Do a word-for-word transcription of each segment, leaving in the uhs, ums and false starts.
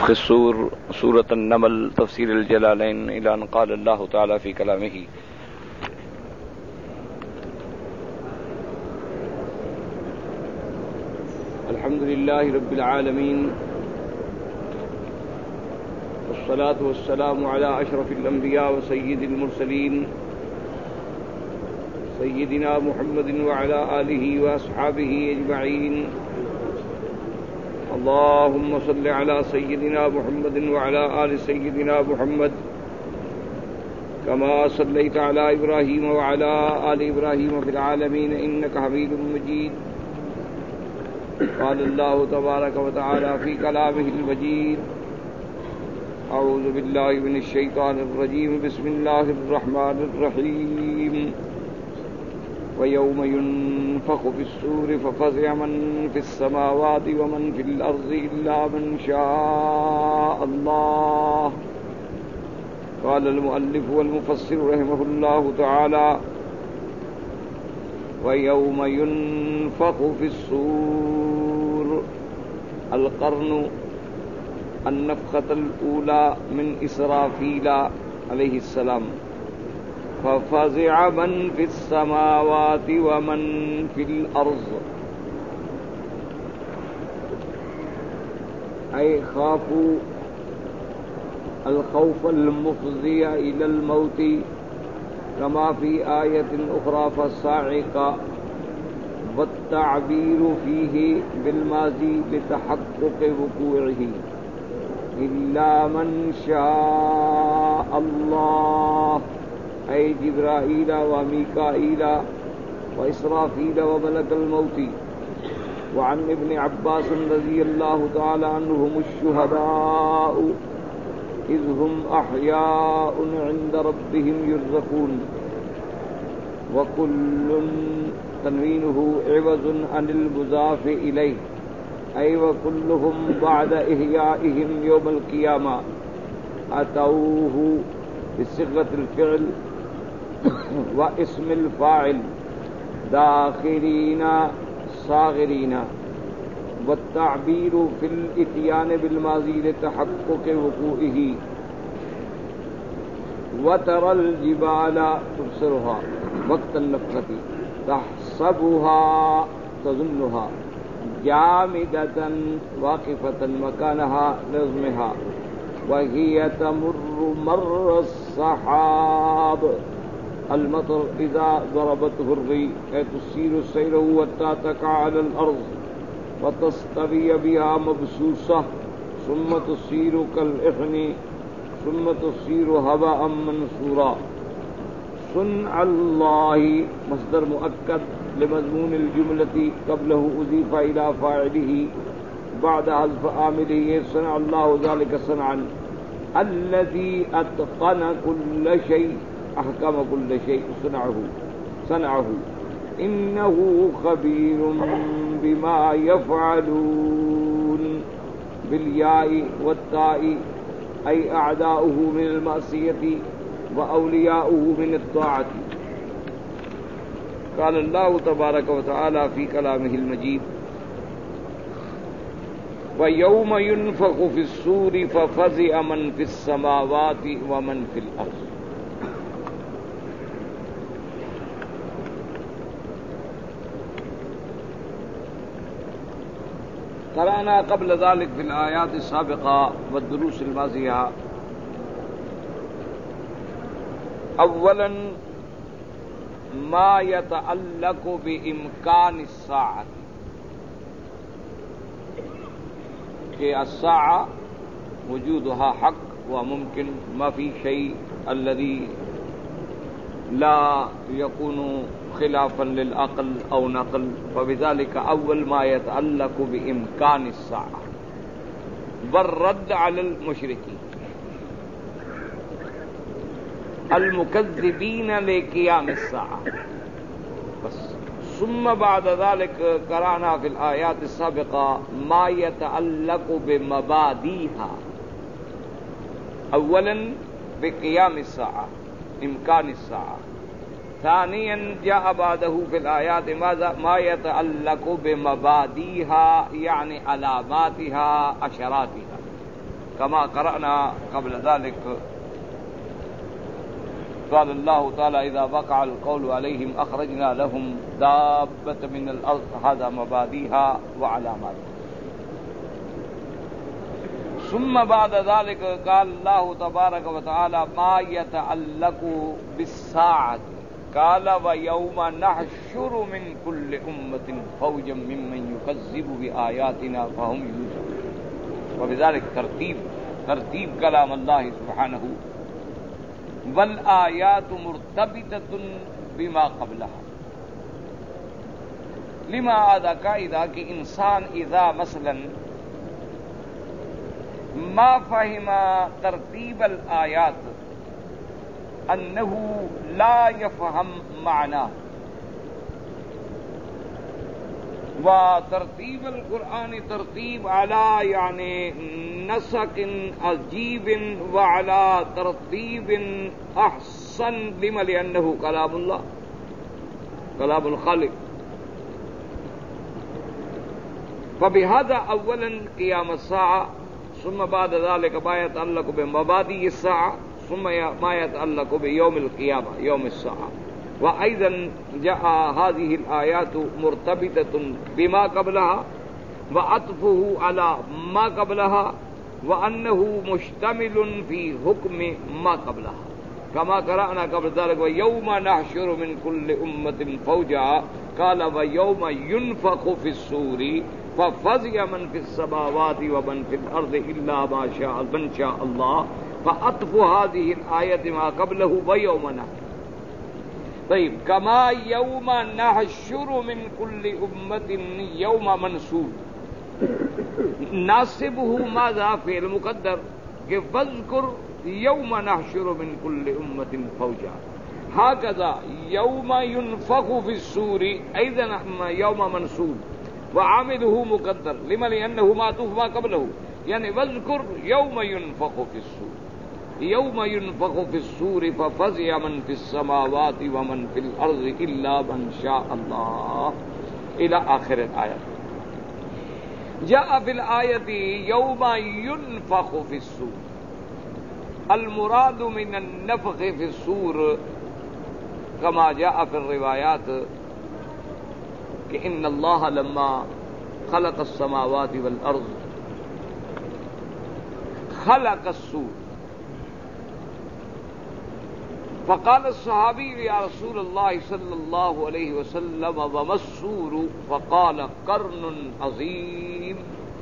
نفخ الصور سورة النمل تفسير الجلالين إلى أن قال الله تعالى في كلامه الحمد لله رب العالمين والصلاة والسلام على أشرف الأنبياء وسيد المرسلين سيدنا محمد وعلى آله وأصحابه أجمعين اللهم صل على سيدنا محمد وعلى آل سيدنا محمد كما صليت على إبراهيم وعلى آل إبراهيم في العالمين إنك حميد مجيد قال الله تبارك وتعالى في كلامه المجيد أعوذ بالله من الشيطان الرجيم بسم الله الرحمن الرحيم ويوم ينفخ في الصور ففزع من في السماوات ومن في الأرض إلا من شاء الله قال المؤلف والمفسر رحمه الله تعالى ويوم ينفخ في الصور القرن النفخة الأولى من إسرافيل عليه السلام ففزع من في السماوات ومن في الأرض أي خافوا الخوف المفزع إلى الموت كما في آية أخرى فالصاعقة والتعبير فيه بالماضي لتحقق وقوعه إلا من شاء الله أي جبرائيل وميكائيل وإسرافيل وملك الموت وعن ابن عباس رضي الله تعالى عنهم الشهداء إذ هم أحياء عند ربهم يرزقون وكل تنوينه عوض عن المضاف إليه أي وكلهم بعد إحيائهم يوم القيامة أتوه بصيغة الفعل واسم الفاعل داخرين صاغرين والتعبير في الاتيان بالماضي لتحقق وقوعه وترى الجبال تبصرها وقت النفخة تحسبها تظنها جامدة واقفة مكانها لازمها وهي تمر مر السحاب المطر إذا ضربته الريح تسير سيره حتى تقع على الأرض وتستوي بها مبسوسة ثم تصير كالإحن ثم تصير هباء منثورا صنع الله مصدر مؤكد لمضمون الجملة قبله أضيف إلى فاعله بعد حذف عامله صنع الله ذلك صنعا الذي أتقن كل شيء أحكم كل شيء صنعه صنعه إنه خبير بما يفعلون بالياء والتاء أي أعداؤه من المعصية وأولياؤه من الطاعة قال الله تبارك وتعالى في كلامه المجيد وَيَوْمَ يُنْفَخُ فِي الصُّورِ فَفَزِعَ مَنْ فِي السَّمَاوَاتِ وَمَنْ فِي الْأَرْضِ قرأنا قبل ذلك في الآيات السابقة والدروس الماضية أولاً ما يتعلق بإمكان الساعة کہ الساعة وجودها حق وممكن ما في شيء الذي لا يكون خلافا للعقل أو نقل فبذلك أول ما يتعلق بإمكان الساعة والرد على المشركين المكذبين لقيام الساعة بس ثم بعد ذلك قرأنا في الآيات السابقة ما يتعلق بمبادئها أولا بقيام الساعة إمكان الساعة ثانيا جاء بعده في الآيات ما يتعلق بمبادئها يعني علاماتها أشراتها كما قرأنا قبل ذلك قال الله تعالى إذا وقع القول عليهم أخرجنا لهم دابة من الأرض هذا مبادئها وعلامات. ثم بعد ذلك قال الله تبارك وتعالى ما يتعلق بالساعة قال ويوم نحشر من كل أمة فوجا ممن يكذب بآياتنا فهم يوزعون. وبذلك ترتیب ترتیب کلام اللہ سبحانہ والآیات مرتبطة بما قبلها. لما آدھا قاعدہ کہ انسان اذا مثلا ما فهم ترتیب الآیات انه لا يفهم معناه وترتیب القرآن ترتیب على يعني نسق عجیب وعلى ترتیب احسن لما لأنه كلام الله كلام الخالق. فبهذا اولا قيام الساعة ثم بعد ذلك ما يتعلق بمبادئ الساعة ثم ما يتعلق بيوم القيامة يوم الساعة. وأيضا جاء هذه الآيات مرتبطة بما قبلها وعطفه على ما قبلها وأنه مشتمل في حكم ما قبلها كما قرأنا قبل ذلك ويوم نحشر من كل أمة فوجا قال ويوم ينفخ في الصور ففزع من في السماوات ومن في الأرض إلا ما شاء من شاء الله فعطف هذه الآية ما قبله ويوم نحشر. طيب كما يوم نحشر من كل أمة يوم منصور ناسبه ماذا فعل مقدر کہ فاذكر يوم نحشر من كل أمة فوجا. هكذا يوم ينفخ في الصور أيضا يوم منصور وعامله مقدر لما لأنه معطوف ما قبله يعني واذكر يوم ينفخ في الصور يوم ينفخ في الصور ففزع من في السماوات ومن في الأرض إلا من شاء الله إلى آخر الآية. جاء في الآية يوم ينفخ في الصور. المراد من النفخ في الصور كما جاء في الروايات کہ ان اللہ لما خلق السماوات والارض خلق الصور فقال الصحابي يا رسول الله صلى الله عليه وسلم وما الصور فقال قرن عظيم.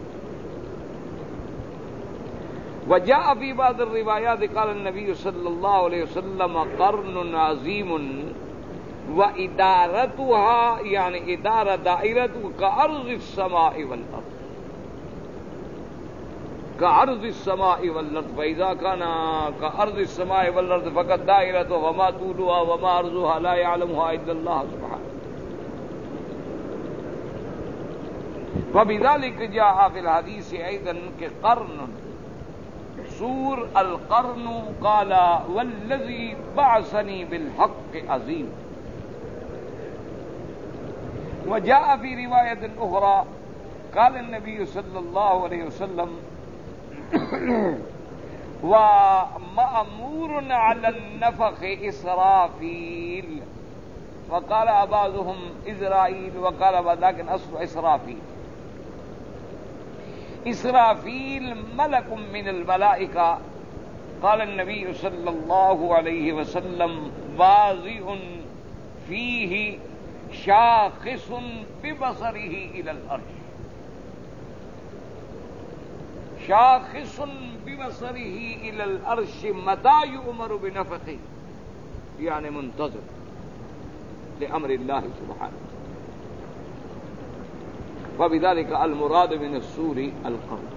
وجاء في بعض الروايات قال النبي صلى الله عليه وسلم قرن عظيم وإدارتها يعني إدارة دائرة كأرض السماء والأرض كأرض السماء والأرض فإذا كان كأرض السماء والأرض فقد دائرة وما طولها وما عرضها لا يعلمها إلا الله سبحانه. وبذلك جاء في الحديث أيضا كقرن سور القرن قال والذي بعثني بالحق عظيم. وجاء في رواية أخرى قال النبي صلى الله عليه وسلم ومأمور على النفخ إسرافيل وقال بعضهم إزرائيل وقال ولكن أصل إسرافيل. إسرافيل ملك من الملائكة قال النبي صلى الله عليه وسلم واضع فيه شاخص ببصره إلى الأرض شاخص ببصره إلى الأرش متى يؤمر بنفخه يعني منتظر لأمر الله سبحانه. وبذلك المراد من السور القرن.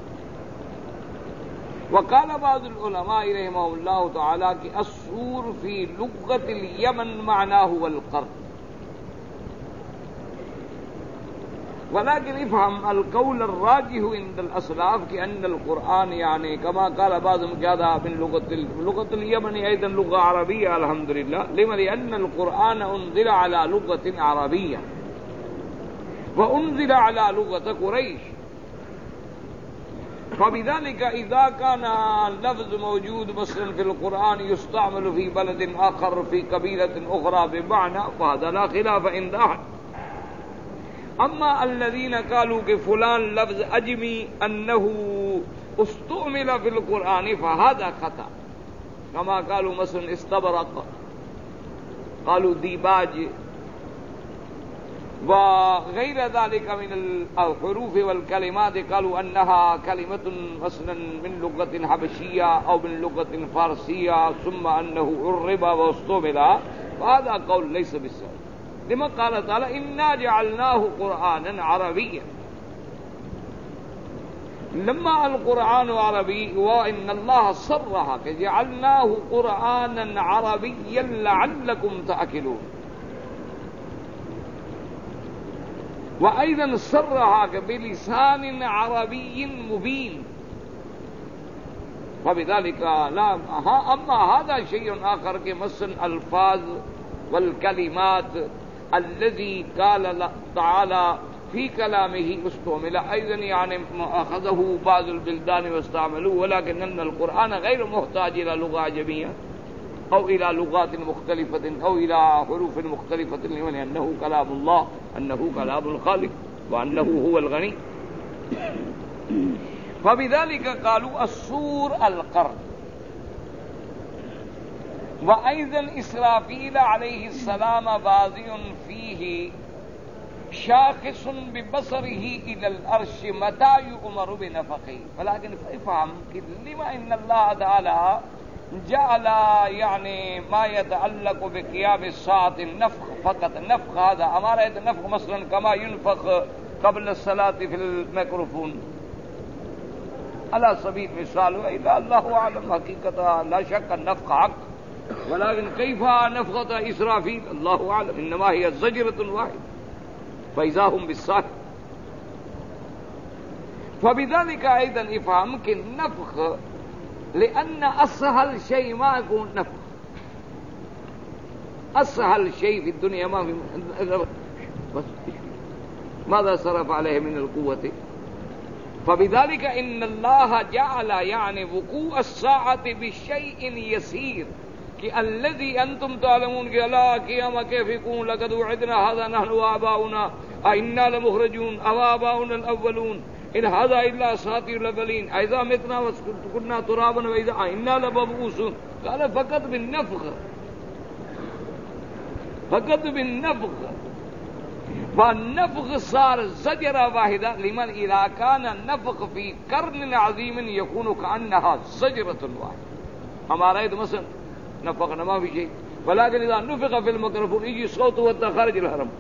وقال بعض العلماء رحمه الله تعالى کہ السور في لغة اليمن معناه القرن. ولكن افهم القول الراجح عند الأسلاف كأن القرآن يعني كما قال بعضهم هذا من لغة لغة اليمن أيضا لغة عربية الحمد لله لما لأن القرآن أنزل على لغة عربية وأنزل على لغة قريش فبذلك إذا كان لفظ موجود مثلا في القرآن يستعمل في بلد آخر في قبيلة أخرى بمعنى فهذا لا خلاف عند أحد. أما الذين قالوا کہ فلان لفظ أجمي أنه استعمل في القرآن فهذا خطأ، كما قالوا مثلا استبرق، قالوا ديباج وغير ذلك من الحروف والكلمات، قالوا أنها كلمة مثلا من لغة حبشية أو من لغة فارسية ثم أنه عرب واستعمل، فهذا قول ليس بالصحيح. لما قال تعالى إنا جعلناه قرآنا عربيا، لما القرآن عربي وإن الله صرح کہ جعلناه قرآنا عربيا لعلكم تأكلون، وأيضا صرح بلسان عربي مبين، فبذلك لا. أما هذا شيء آخر کہ مثلا الفاظ والكلمات الذي قال تعالى في كلامه استعمل أيضا يعني أخذه بعض البلدان واستعملوه، ولكن القرآن غير محتاج إلى لغة عجمية أو إلى لغات مختلفة أو إلى حروف مختلفة، لأنه كلام الله، أنه كلام الخالق، وأنه هو الغني. فبذلك قالوا الصور القرن. وأيضا إسرافيل عليه السلام بازئ فيه شاخص ببصره إلى العرش متى يؤمر بنفخه، ولكن فافهم لما إن الله تعالى جعل يعني ما يتعلق بقيام الساعة النفخ فقط. نفخ هذا أمارة نفخ مثلا كما ينفخ قبل الصلاة في الميكروفون على سبيل مثال، إلا الله أعلم حقيقة، لا شك النفخ حق، ولكن كيف نفخة إسرافيل الله أعلم، إنما هي زجرة واحدة فإذا هم بالصاخ. فبذلك أيضا افهم کہ نفخ لأن أسهل شيء ما يكون نفخ، أسهل شيء في الدنيا ما في ماذا صرف عليه من القوة. فبذلك إن الله جعل يعني وقوع الساعة بشيء يسير، کہ الذي أنتم تعلمون کہ لا قيام كيف يكون لقد وعدنا هذا نحن وآباؤنا أئنا لمخرجون أو آباؤنا الأولون إن هذا إلا أساطير الأولين أئذا متنا وكنا ترابا وإذا أئنا لمبعوثون. قال فقط بالنفخ، فقط بالنفخ، والنفخ صار زجرة واحدة لمن إذا كان النفخ في قرن عظيم يكون كأنها زجرة واحدة. ہمارا یہ تو مثلا نفخ ما في شيء، ولكن إذا نفخ في الميكروفون يجي صوت وانت خارج الحرم.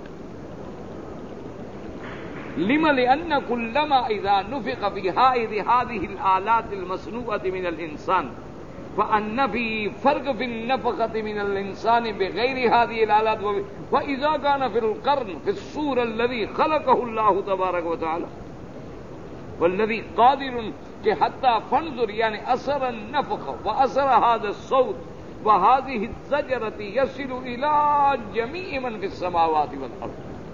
لما؟ لأن كلما إذا نفخ في هذه الآلات المصنوعة من الإنسان فأن في فرق في النفخة من الإنسان بغير هذه الآلات، وإذا كان في القرن في الصورة الذي خلقه الله تبارك وتعالى والذي قادر کہ حتى فانظر يعني أثر النفخ وأثر هذا الصوت وهذه الزجرة يصل إلى جميع من في السماوات والأرض.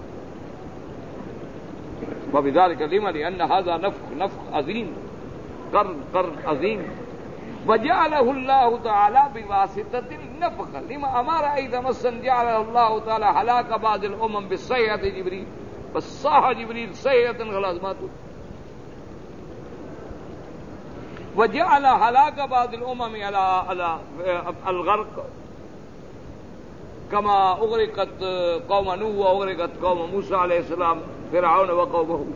وبذلك لما؟ لأن هذا نفخ نفخ عظيم، قرن قرن عظيم، وجعله الله تعالى بواسطة النفخ. لما أمر أيضا مثلا جعله الله تعالى هلاك بعض الأمم بالصيحة جبريل، بس صاح جبريل صيحة خلاص ماتوا. وجعل هلاك بعض الأمم على على الغرق كما أغرقت قوم نوح وأغرقت قوم موسى عليه السلام فرعون وقومه.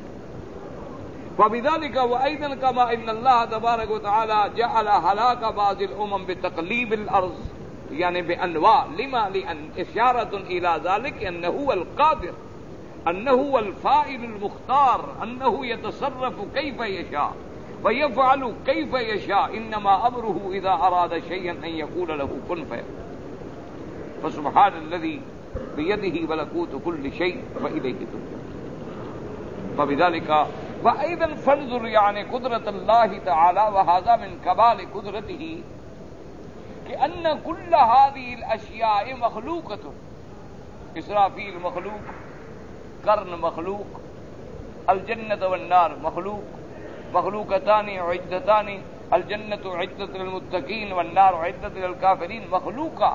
فبذلك وأيضا كما إن الله تبارك وتعالى جعل هلاك بعض الأمم بتقليب الأرض يعني بأنواع. لما؟ لأن إشارة إلى ذلك أنه هو القادر، أنه هو الفاعل المختار، أنه يتصرف كيف يشاء ويفعل كيف يشاء، إنما أمره إذا أراد شيئا أن يقول له كن فيكون. فسبحان الذي بيده ملكوت كل شيء وإليه ترجعون. فبذلك وأيضا فانظر يعني قدرة الله تعالى، وهذا من كمال قدرته كأن كل هذه الأشياء مخلوقة. إسرافيل مخلوق، قرن مخلوق، الجنة والنار مخلوق، مخلوقتان عدتان الجنة عدت للمتقین والنار عدت للکافرین. مخلوقہ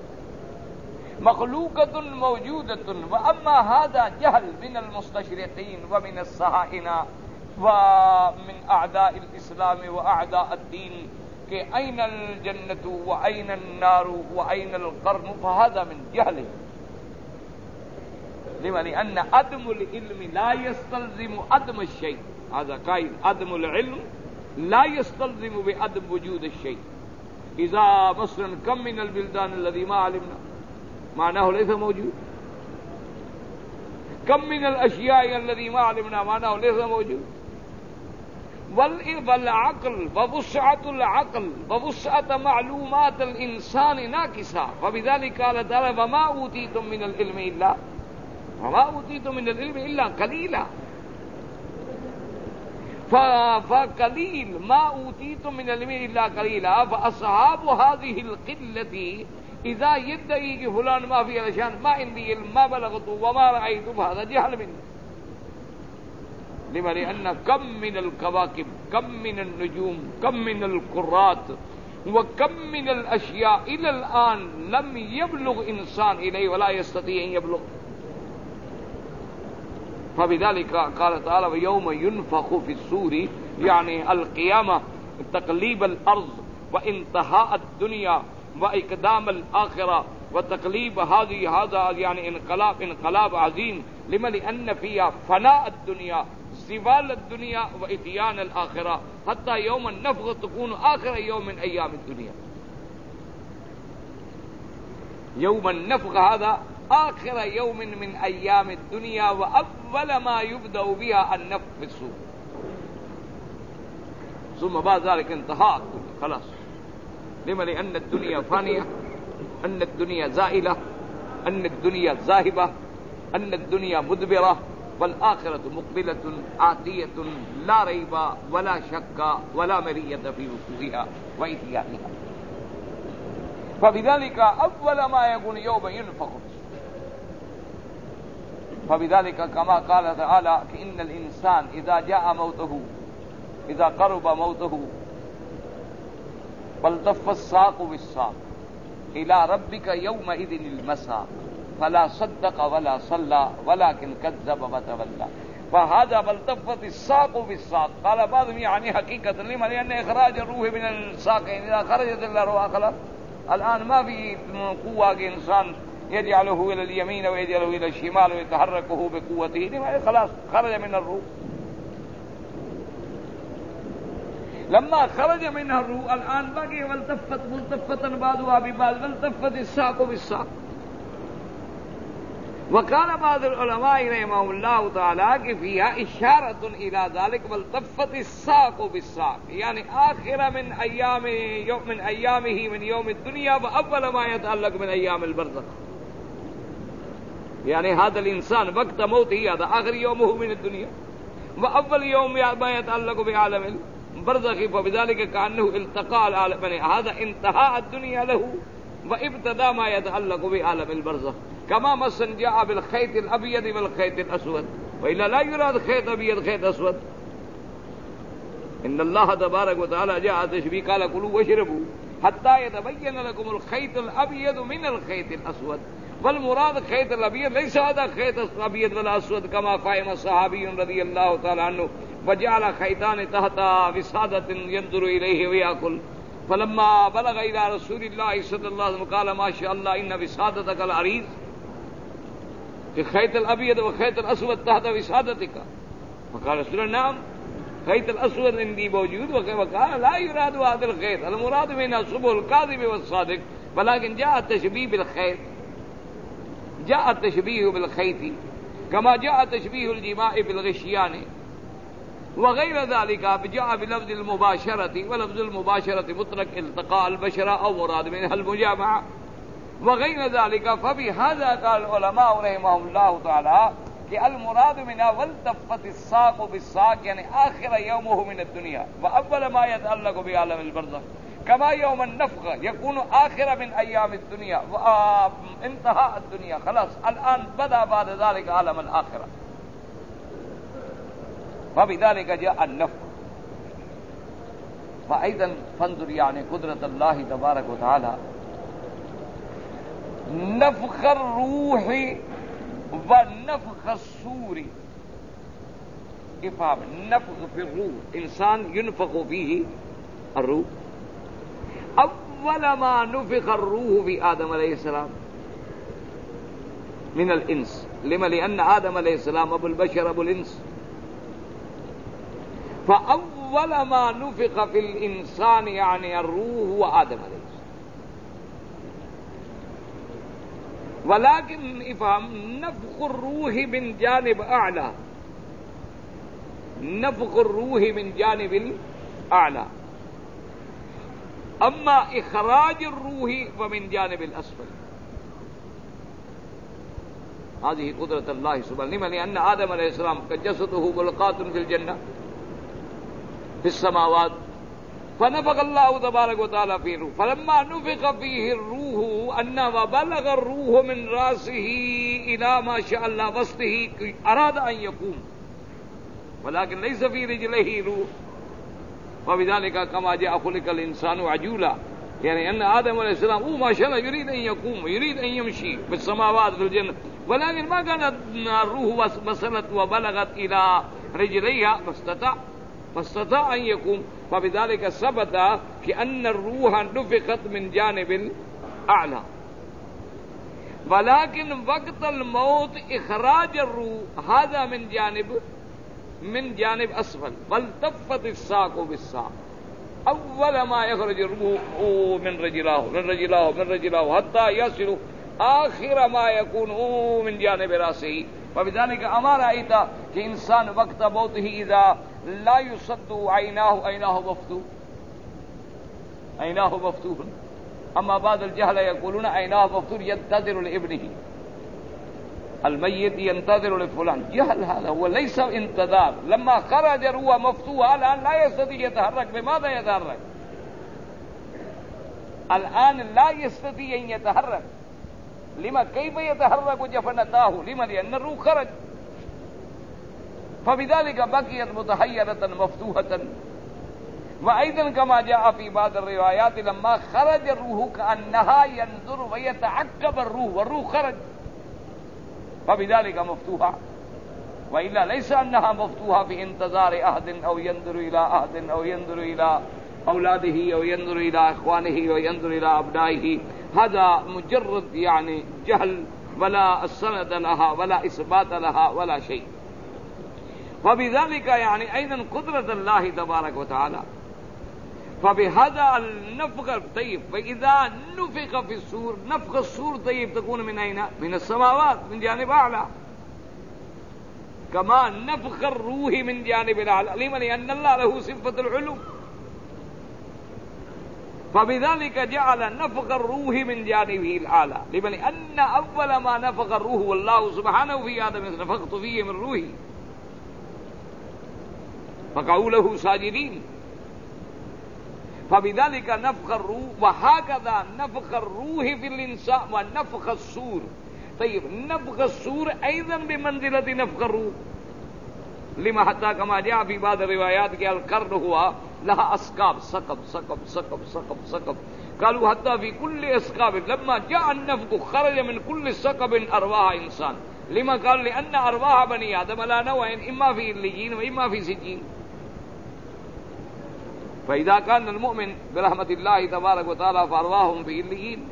مخلوقة موجودة. وأما هذا جهل من المستشرقين ومن الصهاينة ومن أعداء الإسلام وأعداء الدين کہ أين الجنة وأين النار وأين القرن، فهذا من جهله. لما؟ لأن عدم العلم لا يستلزم عدم الشيء. هذا قائل عدم العلم لا يستلزم بعدم وجود الشيء. إذا مثلا كم من البلدان الذي ما علمنا معناه ليس موجود، كم من الأشياء الذي ما علمنا معناه ليس موجود. والعقل ووسعة العقل ووسعة معلومات الإنسان ناقصة. فبذلك قال تعالى وما أوتيتم من العلم إلا وما أوتيتم من العلم إلا قليلا. فقليل ما أوتيتم من العلم إلا قليلا. فأصحاب هذه القلة إذا يدعي کہ فلان ما في علشان ما عندي علم ما بلغت وما رأيت فهذا جهل منه. لما؟ لأن كم من الكواكب كم من النجوم كم من القرات وكم من الأشياء إلى الآن لم يبلغ إنسان إليه ولا يستطيع أن يبلغ. فبذلك قال تعالى ويوم ينفخ في الصور يعني القيامة تقليب الأرض وانتهاء الدنيا وإقدام الآخرة وتقليب هذه هذا يعني انقلاب انقلاب عظيم. لما؟ لأن فيها فناء الدنيا زوال الدنيا وإتيان الآخرة حتى يوم النفخ تكون آخر يوم من أيام الدنيا. يوم النفخ هذا آخر يوم من أيام الدنيا وأول ما يبدأ بها النفخ في الصور، ثم بعد ذلك انتهاء الدنيا خلاص. لما؟ لأن الدنيا فانية، أن الدنيا زائلة، أن الدنيا ذاهبة، أن الدنيا مدبرة، والآخرة مقبلة آتية لا ريب ولا شك ولا مرية في وقوعها وإتيانها. فبذلك أول ما يكون يوم ينفخ. فبذلك كما قال تعالى إن الإنسان إذا جاء موته إذا قرب موته والتف الساق بالساق إلى ربك يومئذ المساق فلا صدق ولا صلى ولكن كذب وتولى. فهذا بلتفت الساق بالساق. قال بعضهم يعني حقيقة لما؟ لأن إخراج الروح من الساقين إذا خرجت الروح خلاص. الآن ما في قوة إنسان يجعله إلى اليمين ويجعله إلى الشمال ويتحركه بقوته، لما؟ خلاص خرج من الروح. لما خرج منها الروح الآن بقي والتفت ملتفتا بعضها ببعض والتفت الساق بالساق. وقال بعض العلماء رحمهم الله تعالى کہ فيها إشارة إلى ذلك والتفت الساق بالساق يعني آخر من أيام يوم من أيامه من يوم الدنيا وأول ما يتعلق من أيام البرزخ. يعني هذا الإنسان وقت موته هذا آخر يومه من الدنيا وأول يوم ما يتعلق بعالم البرزخ. فبذلك كأنه التقى العالمين. هذا انتهاء الدنيا له وابتدى ما يتعلق بعالم البرزخ. كما مثلا جاء بالخيط الأبيض والخيط الأسود، وإلا لا يراد خيط أبيض خيط أسود. إن الله تبارك وتعالى جاء تشبيه قال كلوا واشربوا حتى يتبين لكم الخيط الأبيض من الخيط الأسود. والمراد خيط الأبيض ليس هذا خيط الأبيض ولا أسود كما فهم الصحابي رضي الله تعالى عنه وجعل خيطان تحت وسادة ينظر إليه ويأكل. فلما بلغ إلى رسول الله صلى الله عليه وسلم قال ما شاء الله إن وسادتك العريض کہ خیط الابیض و خیط الاسود تحت وسادتک. فقال رسول الله نعم خیط الاسود عندي موجود. وقال لا يراد هذا الخيط المراد منه صبح الكاذب والصادق. ولكن جاء التشبيه بالخيط جاء التشبيه بالخيط كما جاء تشبيه الجماع بالغشيان وغير ذلك. جاء بلفظ المباشرة ولفظ المباشرة مطلق التقاء البشرة أو مراد منها المجامعة وغير ذلك. فبهذا قال العلماء رحمهم الله تعالى کہ المراد منها والتفت الساق بالساق يعني آخر يومه من الدنيا وأول ما يتعلق بعالم البرزخ. كما يوم النفخ يكون آخر من أيام الدنيا وانتهاء الدنيا خلاص. الآن بدأ بعد ذلك عالم الآخرة. وبذلك جاء النفخ. فأيضا فانظر يعني قدرة الله تبارك وتعالى نفخ الروح ونفخ الصور. افهام نفخ في الروح، انسان ينفخ فيه الروح. اول ما نفخ الروح في آدم علیہ السلام من الانس، لما لأن آدم علیہ السلام ابو البشر ابو الانس، فأول ما نفخ في الإنسان يعني الروح هو آدم علیہ السلام. ولكن افهم نفخ الروح من جانب اعلى، نفخ الروح من جانب الاعلى، اما اخراج الروح فمن جانب الاسفل. هذه قدرة الله سبحانه، لأن آدم عليه السلام جسده ملقاة في الجنة في السماوات، فنفخ الله تبارك وتعالى فيه الروح، فلما نفخ فيه الروح أن وبلغ الروح من رأسه إلى ما شاء الله وسطه أراد أن يقوم، ولكن ليس في رجليه روح، وبذلك كما جاء خلق الإنسان عجولا، يعني أن آدم عليه السلام هو ما شاء الله يريد أن يقوم، يريد أن يمشي في السماوات في الجنة، ولكن ما كانت الروح وصلت وبلغت إلى رجليها فاستطاع فاستطاع أن يقوم. فبذلك ثبت كأن الروح نفخت من جانب الأعلى، ولكن وقت الموت إخراج الروح هذا من جانب من جانب أسفل، والتفت الساق بالساق. أول ما يخرج الروح من رجلاه من رجلاه من رجلاه حتى يصل آخر ما يكون من جانب رأسه. وبذلك أما رأيت کہ انسان وقت موته إذا لا يصد عيناه عيناه مفتوح عيناه مفتوح، أما بعض الجهل يقولون عيناه مفتوح ينتظر لابنه، الميت ينتظر لفلان. جهل هذا، هو ليس انتظار. لما خرج روح مفتوح الآن لا يستطيع يتحرك. بماذا يتحرك؟ الآن لا يستطيع أن يتحرك. لما كيف يتحرك جفنتاه؟ لما لأن الروح خرج، فبذلك بقيت متحيرة مفتوحة. وأيضا كما جاء في بعض الروايات لما خرج الروح كأنها ينظر ويتعقب الروح، والروح خرج، فبذلك مفتوحة. وإلا ليس أنها مفتوحة في انتظار أحد أو ينظر إلى أحد أو ينظر إلى أولاده أو ينظر إلى إخوانه أو ينظر إلى أبنائه. هذا مجرد يعني جهل، ولا سند لها ولا إثبات لها ولا شيء. وبذلك يعني أيضا قدرة الله تبارك وتعالى. فبهذا النفخ طيب، فإذا نفخ في الصور، نفخ الصور طيب تكون من أين؟ من السماوات من جانب أعلى، كما نفخ الروح من جانب الأعلى، لمن لأن الله له صفة العلو. فبذلك جعل نفخ الروح من جانبه الأعلى، لمن لأن أول ما نفخ الروح والله سبحانه في آدم نفخت فيه من روحي فقعوا له ساجدين. فبذلك نفخ الروح، وهكذا نفخ الروح في الإنسان ونفخ الصور. طيب نفخ الصور أيضا بمنزلة نفخ الروح، لما حتى كما جاء في بعض الروايات کہ القرن ہوا لها أسقاب، سقب سقب سقب سقب سقب، قالوا حتى في كل أسقاب لما جاء النفخ خرج من كل سقب أرواح إنسان. لما قال؟ لأن أرواح بني آدم على نوعين، إما في الليين وإما في سجين. فإذا كان المؤمن برحمة الله تبارك وتعالى فأرواحهم في الليين،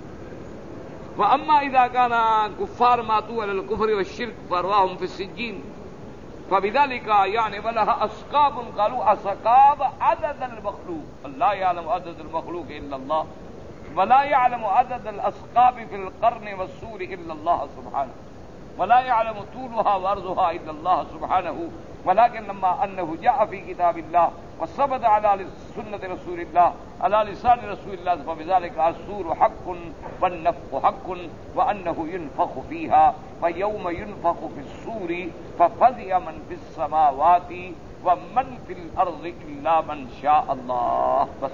وأما إذا كان كفار ماتوا على الكفر والشرك فأرواحهم في السجين. فبذلك يعني ولها أسقاب، قالوا أسقاب عدد المخلوق، لا يعلم عدد المخلوق إلا الله، ولا يعلم عدد الأسقاب في القرن والسور إلا الله سبحانه، ولا يعلم طولها وعرضها إلا الله سبحانه. ولكن لما أنه جاء في كتاب الله وثبت على سنة رسول الله على لسان رسول الله، فبذلك السور حق والنفخ حق، وأنه ينفخ فيها. فيوم ينفخ في السور ففزع من في السماوات ومن في الأرض إلا من شاء الله. بس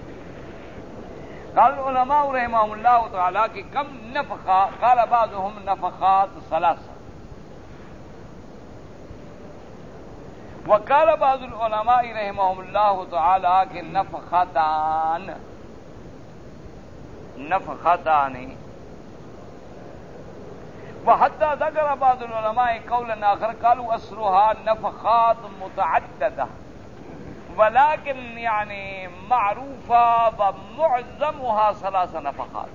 قال العلماء رحمهم الله تعالى کہ کم نفخہ؟ قال بعضهم نفخات ثلاثة، وقال بعض العلماء رحمهم اللہ تعالی کہ نفختان نفختان وحتى ذكر بعض العلماء قولا آخر قالوا أسرها نفخات متعددة ولكن يعني معروفة ومعظمها ثلاث نفخات.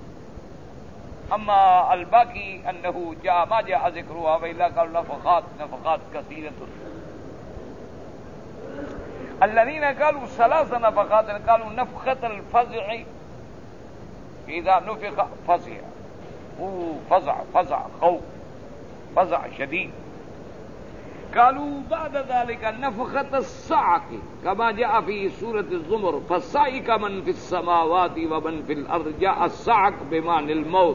أما الباقي أنه جاء ما جاء ذكرها وإلا قالوا نفخات نفخات كثيرة. الذين قالوا ثلاث نفخات قالوا نفخة الفزع إذا نفخ فزع فزع فزع خوف فزع شديد. قالوا بعد ذلك نفخة الصعق كما جاء في سورة الزمر فصعق من في السماوات ومن في الأرض. جاء الصعق بمعنى الموت.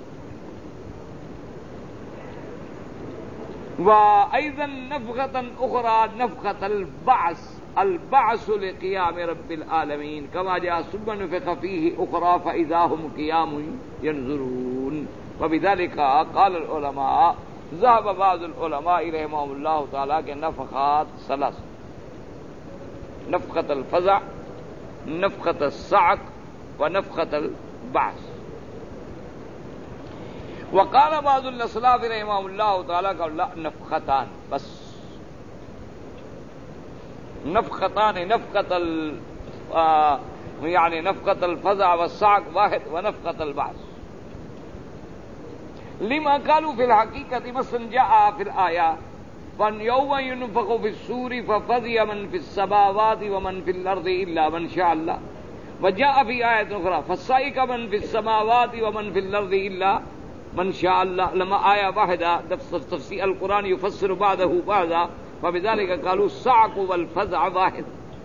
وأيضا نفخة أخرى نفخة البعث البعث لقيام رب العالمين كما جاء ثم نفخ فيه أخرى فإذا هم قيام ينظرون. وبذلك قال العلماء ذهب بعض العلماء رحمهم الله تعالى کہ نفخات ثلاث نفخة الفزع نفخة الصعق ونفخة البعث. وقال بعض الاسلاف رحمهم الله تعالى قال لا نفختان بس نفختان نفخة ال آه يعني نفخة الفزع والصعق واحد ونفخة البعث. لما قالوا في الحقيقة مثلا جاء في الآية فَيَوْمَ يُنْفَخُ فِي الصُّورِ فَفَزِعَ مَنْ فِي السَّمَاوَاتِ وَمَنْ فِي الْأَرْضِ إِلَّا مَنْ شَاءَ اللَّهُ. وجاء في آية أخرى فَصَعِقَ مَنْ فِي السَّمَاوَاتِ وَمَنْ فِي الْأَرْضِ إِلَّا مَنْ شَاءَ اللَّهُ. لما آية واحدة تفسير القرآن يفسر بعده بعضا فبذلك قالوا الصعق والفزع واحد.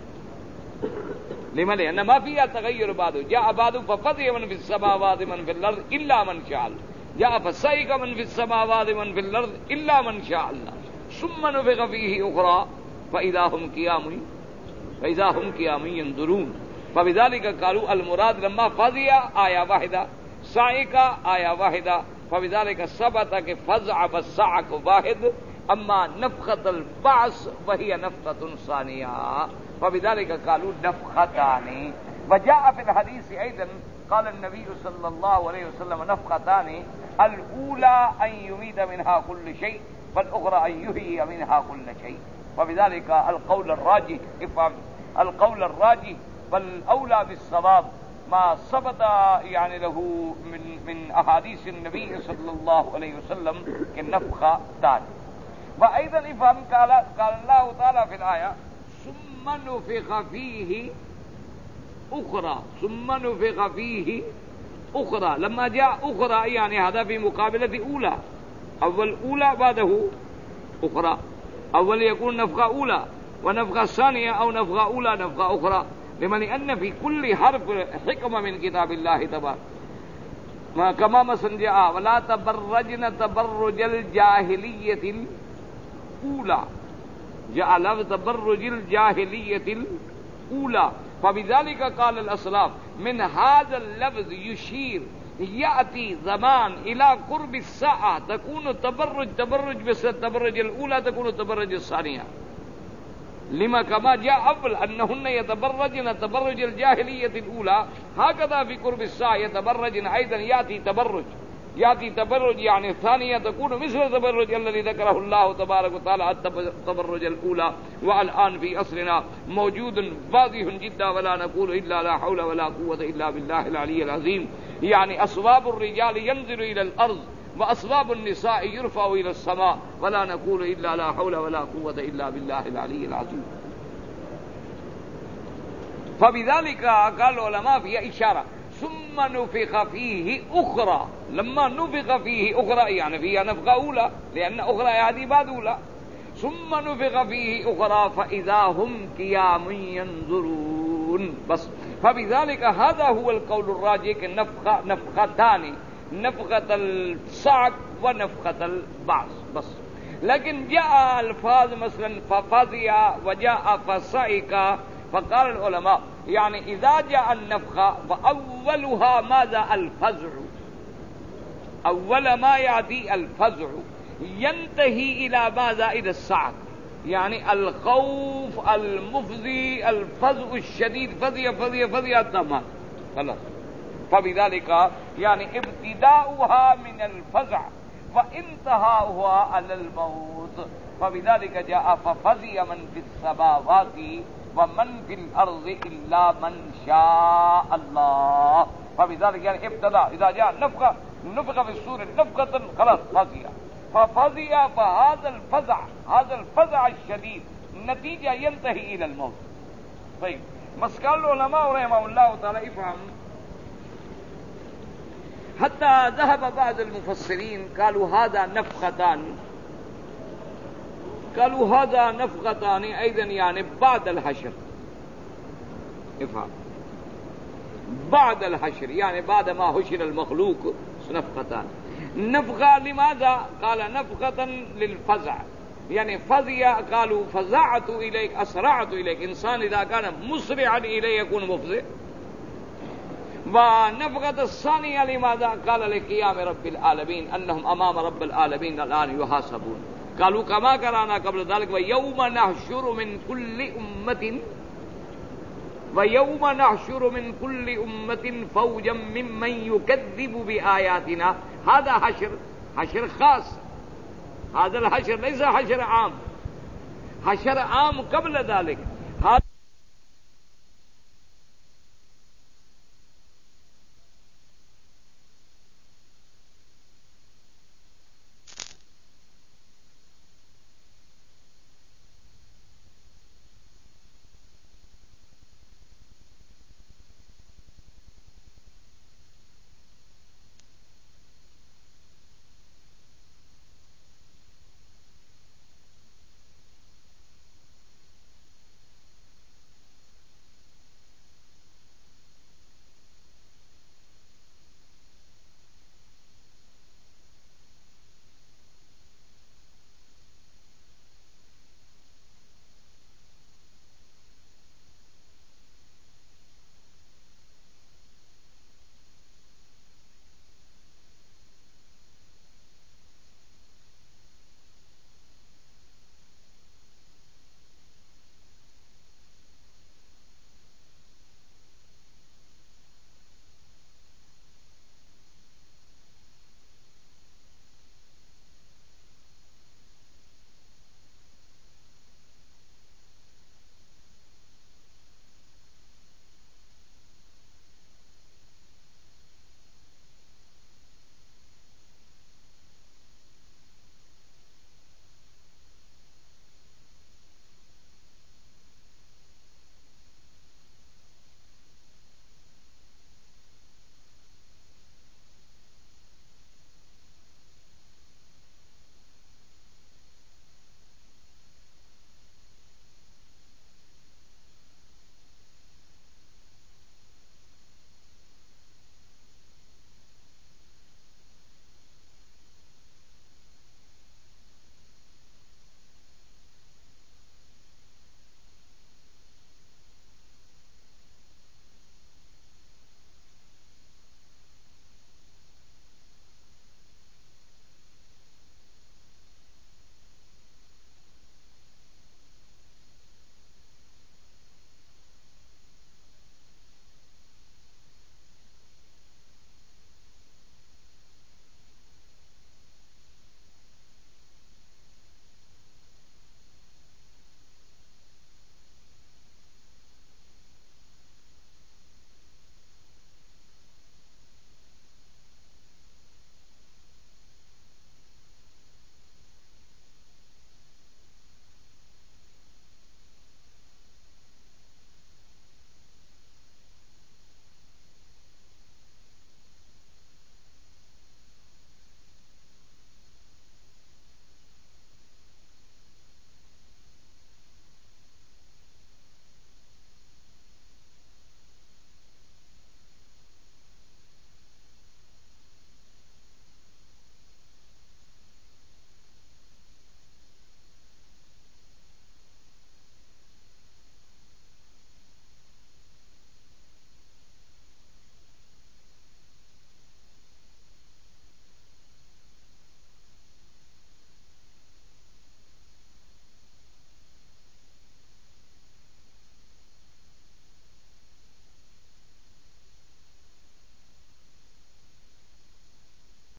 لما لأن ما فيها تغير بعده. جاء بعده فَفَزِعَ مَنْ فِي السَّمَاوَاتِ مَنْ فِي الْأَرْضِ إِلَّا مَنْ شَاءَ اللَّهُ. جاء فَصَعِقَ مَنْ فِي السَّمَاوَاتِ مَنْ فِي الْأَرْضِ إِلَّا مَنْ شَاءَ اللَّهُ ثم نفخ فيه أخرى فإذا هم قيام فإذا هم قيام ينظرون. فبذلك قالوا المراد لما فزع آية واحدة صعق آية واحدة فبذلك ثبت فزع والصعق واحد. أما نفخة البعث وهي نفخة ثانية فبذلك قالوا نفختان. وجاء في الحديث أيضا قال النبي صلى الله عليه وسلم نفختان الأولى أن يميت منها كل شيء والأخرى أن يحيي منها كل شيء. وبذلك القول الراجح افهم القول الراجح والأولى بالصواب ما ثبت يعني له من من أحاديث النبي صلى الله عليه وسلم النفخة ثاني. وأيضا افهم قال قال الله تعالى في الآية ثم نفخ فيه أخرى ثم نفخ فيه أخرى. لما جاء أخرى يعني هذا في مقابلة أولى. اول اولا بعده اخرى. اول يكون نفخه اولى ونفخه ثانيه او نفخه اولى نفخه اخرى. لمن ان في كل حرف حكمه من كتاب الله تبارك ما كما مثلا جاء ولا تبرجن تبرج الجاهليه الاولى. جاء لفظ تبرج الجاهليه الاولى. فبذلك قال الاسلاف من هذا اللفظ يشير يأتي زمان إلى قرب الساعة تكون تبرج تبرج بس تبرج الأولى تكون تبرج الثانية. لما كما جاء أول أنهن يتبرجن تبرج الجاهلية الأولى هكذا في قرب الساعة يتبرجن أيضا يأتي تبرج يأتي تبرج يعني الثانية تكون مثل تبرج الذي ذكره الله تبارك وتعالى التبرج الأولى. والآن في أصلنا موجود واضح جدا ولا نقول إلا لا حول ولا قوة إلا بالله العلي العظيم. يعني أصواب الرجال ينزل إلى الأرض وأصواب النساء يرفع إلى السماء ولا نقول إلا لا حول ولا قوة إلا بالله العلي العظيم. فبذلك قال العلماء فيها إشارة ثم نفخ فيه أخرى. لما نفخ فيه أخرى يعني فيها نفخة أولى لأن أخرى هذه بعد أولى. ثم نفخ فيه أخرى فإذا هم قيام ينظرون بس. فبذلك هذا هو القول الراجح النفخة نفختان نفخة الصعق ونفخة البعث بس. لكن جاء الفاظ مثلا ففزع وجاء فصعق فقال العلماء يعني إذا جاء النفخة فأولها ماذا الفزع. أول ما يأتي الفزع ينتهي إلى ماذا إلى الصعق. يعني الخوف المفزي الفزع الشديد فزع فزع فزع الدم خلاص. فبذلك يعني ابتداؤها من الفزع وانتهاؤها على الموت. فبذلك جاء ففزع من في السماوات ومن في الارض الا من شاء الله. فبذلك يعني ابتداء اذا جاء نفخه نفخ في الصور نفخه خلاص فزع ففزع. فهذا الفزع هذا الفزع الشديد نتيجه ينتهي الى الموت. طيب مسكال العلماء رحمه الله تعالى افهم حتى ذهب بعض المفسرين قالوا هذا نفختان قالوا هذا نفختان ايضا يعني بعد الحشر. افهم بعد الحشر يعني بعد ما حشر المخلوق نفختان. نفخة لماذا؟ قال نفخة للفزع يعني فزع. قالوا فزعت إليك أسرعت إليك. إنسان إذا كان مسرعا إليه يكون مفزع. ونفخة الثانية لماذا؟ قال لقيام رب العالمين أنهم أمام رب العالمين الآن يحاسبون. قالوا كما قرانا قبل ذلك ويوم نحشر من كل أمة ويوم نحشر من كل أمة فوجا ممن يكذب بآياتنا. هذا حشر حشر خاص. هذا الحشر ليس حشر عام. حشر عام قبل ذلك